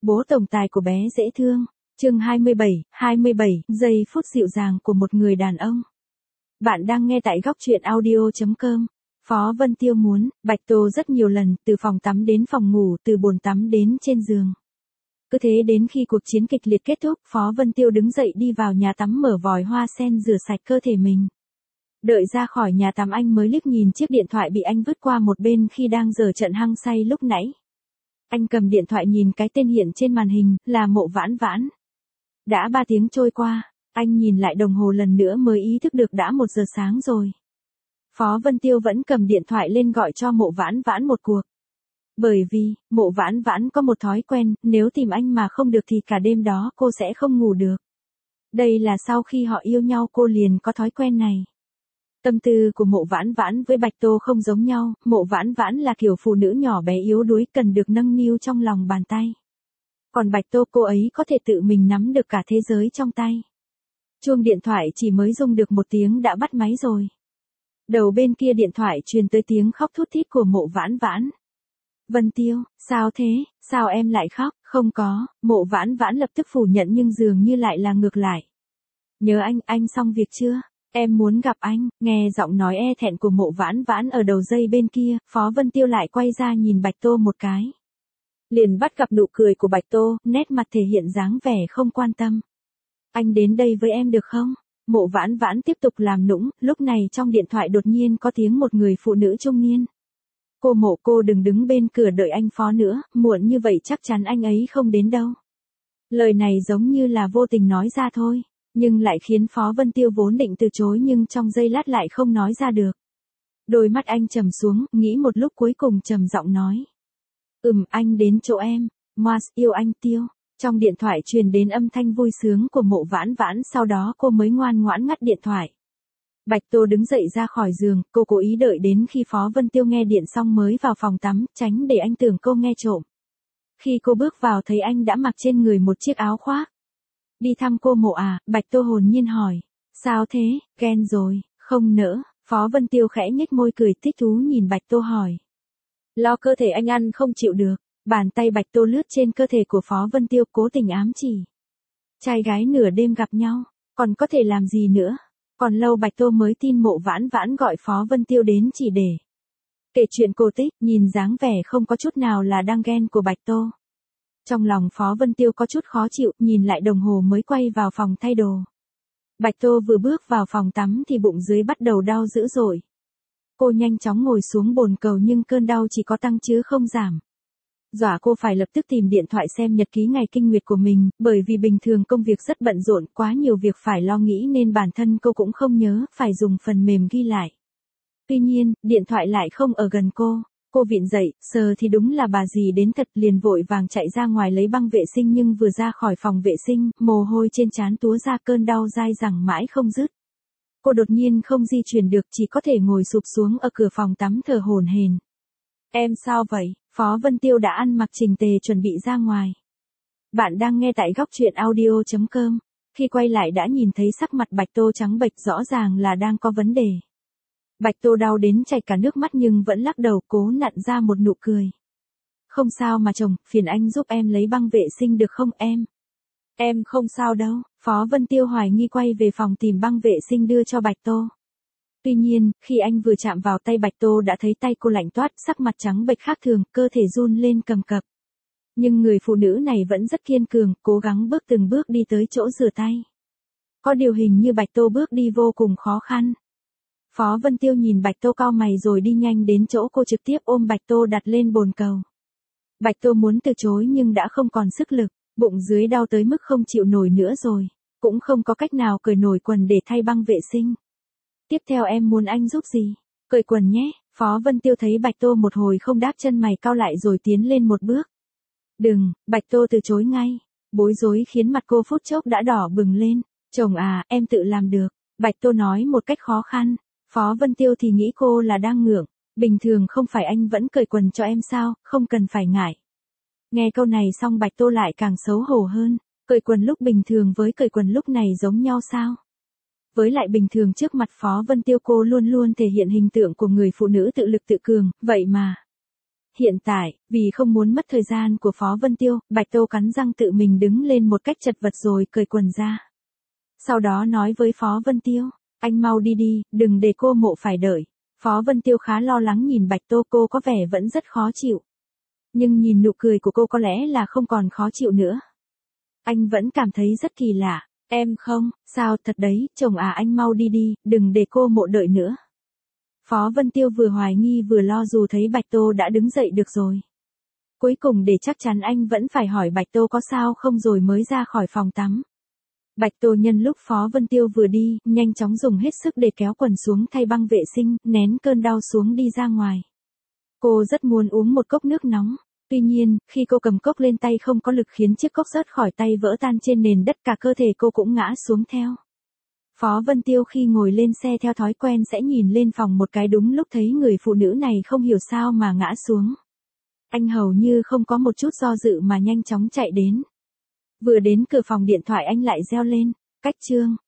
Bố tổng tài của bé dễ thương. Chương 27, giây phút dịu dàng của một người đàn ông. Bạn đang nghe tại góc truyện audio.com. Phó Vân Tiêu muốn, Bạch Tô rất nhiều lần, từ phòng tắm đến phòng ngủ, từ bồn tắm đến trên giường. Cứ thế đến khi cuộc chiến kịch liệt kết thúc, Phó Vân Tiêu đứng dậy đi vào nhà tắm mở vòi hoa sen rửa sạch cơ thể mình. Đợi ra khỏi nhà tắm anh mới liếc nhìn chiếc điện thoại bị anh vứt qua một bên khi đang giở trận hăng say lúc nãy. Anh cầm điện thoại nhìn cái tên hiện trên màn hình, là Mộ Vãn Vãn. Đã 3 tiếng trôi qua, anh nhìn lại đồng hồ lần nữa mới ý thức được đã 1 giờ sáng rồi. Phó Vân Tiêu vẫn cầm điện thoại lên gọi cho Mộ Vãn Vãn một cuộc. Bởi vì, Mộ Vãn Vãn có một thói quen, nếu tìm anh mà không được thì cả đêm đó cô sẽ không ngủ được. Đây là sau khi họ yêu nhau cô liền có thói quen này. Tâm tư của Mộ Vãn Vãn với Bạch Tô không giống nhau, Mộ Vãn Vãn là kiểu phụ nữ nhỏ bé yếu đuối cần được nâng niu trong lòng bàn tay. Còn Bạch Tô cô ấy có thể tự mình nắm được cả thế giới trong tay. Chuông điện thoại chỉ mới rung được 1 tiếng đã bắt máy rồi. Đầu bên kia điện thoại truyền tới tiếng khóc thút thít của Mộ Vãn Vãn. Vân Tiêu, sao thế, sao em lại khóc? Không có, Mộ Vãn Vãn lập tức phủ nhận nhưng dường như lại là ngược lại. Nhớ anh xong việc chưa? Em muốn gặp anh. Nghe giọng nói e thẹn của Mộ Vãn Vãn ở đầu dây bên kia, Phó Vân Tiêu lại quay ra nhìn Bạch Tô một cái. Liền bắt gặp nụ cười của Bạch Tô, nét mặt thể hiện dáng vẻ không quan tâm. Anh đến đây với em được không? Mộ Vãn Vãn tiếp tục làm nũng, lúc này trong điện thoại đột nhiên có tiếng một người phụ nữ trung niên. Cô đừng đứng bên cửa đợi anh Phó nữa, muộn như vậy chắc chắn anh ấy không đến đâu. Lời này giống như là vô tình nói ra thôi, nhưng lại khiến Phó Vân Tiêu vốn định từ chối nhưng trong giây lát lại không nói ra được. Đôi mắt anh trầm xuống, nghĩ một lúc cuối cùng trầm giọng nói. Anh đến chỗ em, Moas yêu anh Tiêu. Trong điện thoại truyền đến âm thanh vui sướng của Mộ Vãn Vãn, sau đó cô mới ngoan ngoãn ngắt điện thoại. Bạch Tô đứng dậy ra khỏi giường, cô cố ý đợi đến khi Phó Vân Tiêu nghe điện xong mới vào phòng tắm, tránh để anh tưởng cô nghe trộm. Khi cô bước vào thấy anh đã mặc trên người một chiếc áo khoác. Đi thăm cô Mộ à? Bạch Tô hồn nhiên hỏi. Sao thế, ghen rồi? Không nỡ. Phó Vân Tiêu khẽ nhếch môi cười thích thú nhìn Bạch Tô hỏi. Lo cơ thể anh ăn không chịu được. Bàn tay Bạch Tô lướt trên cơ thể của Phó Vân Tiêu cố tình ám chỉ. Trai gái nửa đêm gặp nhau, còn có thể làm gì nữa? Còn lâu Bạch Tô mới tin Mộ Vãn Vãn gọi Phó Vân Tiêu đến chỉ để kể chuyện cổ tích, nhìn dáng vẻ không có chút nào là đang ghen của Bạch Tô. Trong lòng Phó Vân Tiêu có chút khó chịu, nhìn lại đồng hồ mới quay vào phòng thay đồ. Bạch Tô vừa bước vào phòng tắm thì bụng dưới bắt đầu đau dữ dội. Cô nhanh chóng ngồi xuống bồn cầu nhưng cơn đau chỉ có tăng chứ không giảm. Dọa cô phải lập tức tìm điện thoại xem nhật ký ngày kinh nguyệt của mình, bởi vì bình thường công việc rất bận rộn, quá nhiều việc phải lo nghĩ nên bản thân cô cũng không nhớ, phải dùng phần mềm ghi lại. Tuy nhiên, điện thoại lại không ở gần cô. Cô vịn dậy, sờ thì đúng là bà dì đến thật, liền vội vàng chạy ra ngoài lấy băng vệ sinh nhưng vừa ra khỏi phòng vệ sinh, mồ hôi trên trán túa ra, cơn đau dai dẳng mãi không dứt. Cô đột nhiên không di chuyển được, chỉ có thể ngồi sụp xuống ở cửa phòng tắm thở hổn hển. Em sao vậy? Phó Vân Tiêu đã ăn mặc chỉnh tề chuẩn bị ra ngoài. Bạn đang nghe tại góc truyện audio.com. Khi quay lại đã nhìn thấy sắc mặt Bạch Tô trắng bệch, rõ ràng là đang có vấn đề. Bạch Tô đau đến chảy cả nước mắt nhưng vẫn lắc đầu cố nặn ra một nụ cười. Không sao mà chồng, phiền anh giúp em lấy băng vệ sinh được không em? Em không sao đâu. Phó Vân Tiêu hoài nghi quay về phòng tìm băng vệ sinh đưa cho Bạch Tô. Tuy nhiên, khi anh vừa chạm vào tay Bạch Tô đã thấy tay cô lạnh toát, sắc mặt trắng bệch khác thường, cơ thể run lên cầm cập. Nhưng người phụ nữ này vẫn rất kiên cường, cố gắng bước từng bước đi tới chỗ rửa tay. Có điều hình như Bạch Tô bước đi vô cùng khó khăn. Phó Vân Tiêu nhìn Bạch Tô cau mày rồi đi nhanh đến chỗ cô, trực tiếp ôm Bạch Tô đặt lên bồn cầu. Bạch Tô muốn từ chối nhưng đã không còn sức lực, bụng dưới đau tới mức không chịu nổi nữa rồi, cũng không có cách nào cởi nổi quần để thay băng vệ sinh. Tiếp theo em muốn anh giúp gì? Cởi quần nhé. Phó Vân Tiêu thấy Bạch Tô một hồi không đáp, chân mày cau lại rồi tiến lên một bước. Đừng. Bạch Tô từ chối ngay. Bối rối khiến mặt cô phút chốc đã đỏ bừng lên. Chồng à, em tự làm được. Bạch Tô nói một cách khó khăn. Phó Vân Tiêu thì nghĩ cô là đang ngượng. Bình thường không phải anh vẫn cởi quần cho em sao, không cần phải ngại. Nghe câu này xong Bạch Tô lại càng xấu hổ hơn. Cởi quần lúc bình thường với cởi quần lúc này giống nhau sao? Với lại bình thường trước mặt Phó Vân Tiêu cô luôn luôn thể hiện hình tượng của người phụ nữ tự lực tự cường, vậy mà. Hiện tại, vì không muốn mất thời gian của Phó Vân Tiêu, Bạch Tô cắn răng tự mình đứng lên một cách chật vật rồi cởi quần ra. Sau đó nói với Phó Vân Tiêu, anh mau đi đi, đừng để cô Mộ phải đợi. Phó Vân Tiêu khá lo lắng nhìn Bạch Tô, cô có vẻ vẫn rất khó chịu. Nhưng nhìn nụ cười của cô có lẽ là không còn khó chịu nữa. Anh vẫn cảm thấy rất kỳ lạ. Em không, sao thật đấy, chồng à, anh mau đi đi, đừng để cô Mộ đợi nữa. Phó Vân Tiêu vừa hoài nghi vừa lo dù thấy Bạch Tô đã đứng dậy được rồi. Cuối cùng để chắc chắn anh vẫn phải hỏi Bạch Tô có sao không rồi mới ra khỏi phòng tắm. Bạch Tô nhân lúc Phó Vân Tiêu vừa đi, nhanh chóng dùng hết sức để kéo quần xuống thay băng vệ sinh, nén cơn đau xuống đi ra ngoài. Cô rất muốn uống một cốc nước nóng. Tuy nhiên, khi cô cầm cốc lên tay không có lực khiến chiếc cốc rớt khỏi tay vỡ tan trên nền đất, cả cơ thể cô cũng ngã xuống theo. Phó Vân Tiêu khi ngồi lên xe theo thói quen sẽ nhìn lên phòng một cái, đúng lúc thấy người phụ nữ này không hiểu sao mà ngã xuống. Anh hầu như không có một chút do dự mà nhanh chóng chạy đến. Vừa đến cửa phòng điện thoại anh lại reo lên, cách Trương,